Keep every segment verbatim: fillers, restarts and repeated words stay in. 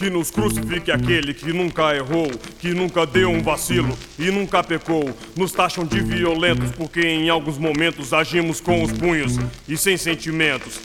Que nos crucifique aquele que nunca errou, que nunca deu um vacilo e nunca pecou. Nos taxam de violentos porque em alguns momentos agimos com os punhos e sem sentimentos.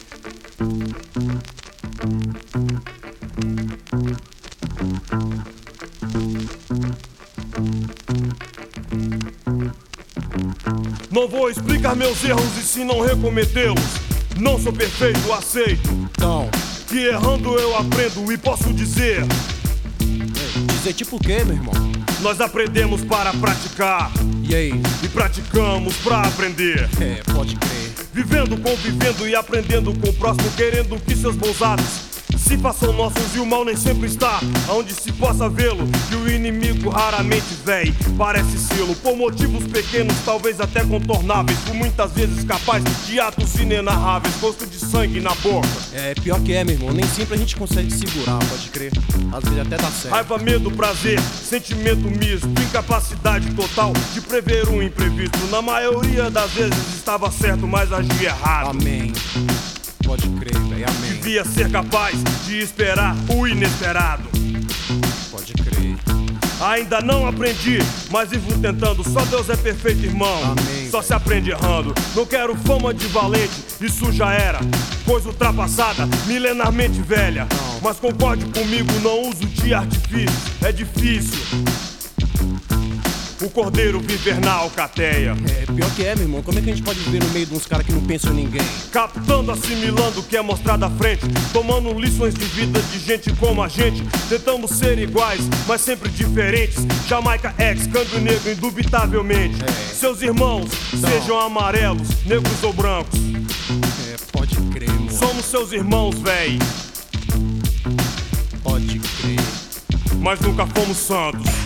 Não vou explicar meus erros e se não recometê-los. Não sou perfeito, aceito. Então, que errando eu aprendo e posso dizer. ei, dizer tipo o quê, meu irmão? Nós aprendemos para praticar E aí? e praticamos para aprender. É, pode crer. Vivendo, convivendo e aprendendo com o próximo, querendo que seus bons atos se façam nossos e o mal nem sempre está aonde se possa vê-lo. E o inimigo raramente vem, parece sê-lo por motivos pequenos, talvez até contornáveis, por muitas vezes capaz de atos inenarráveis, gosto de sangue na boca. É, pior que é, meu irmão, nem sempre a gente consegue segurar, pode crer. Às vezes até dá certo. Raiva, medo, prazer, sentimento misto, incapacidade total de prever um imprevisto. Na maioria das vezes estava certo, mas agia errado. Amém. Pode crer, velho, amém. Devia ser capaz de esperar o inesperado. Pode crer. Ainda não aprendi, mas vivo tentando. Só Deus é perfeito, irmão. Amém, Só véio. se aprende errando. Não quero fama de valente, isso já era coisa ultrapassada, milenarmente velha. Não. Mas concorde comigo, não uso de artifício. É difícil o cordeiro viver na alcateia, É, pior que é, meu irmão, como é que a gente pode viver no meio de uns caras que não pensam em ninguém? captando, assimilando o que é mostrado à frente, tomando lições de vida de gente como a gente. Tentamos ser iguais, mas sempre diferentes. Jamaica X, câmbio negro, indubitavelmente. É. Seus irmãos, Não. sejam amarelos, negros ou brancos, É, pode crer, mano. somos seus irmãos, véi, Pode crer. mas nunca fomos santos.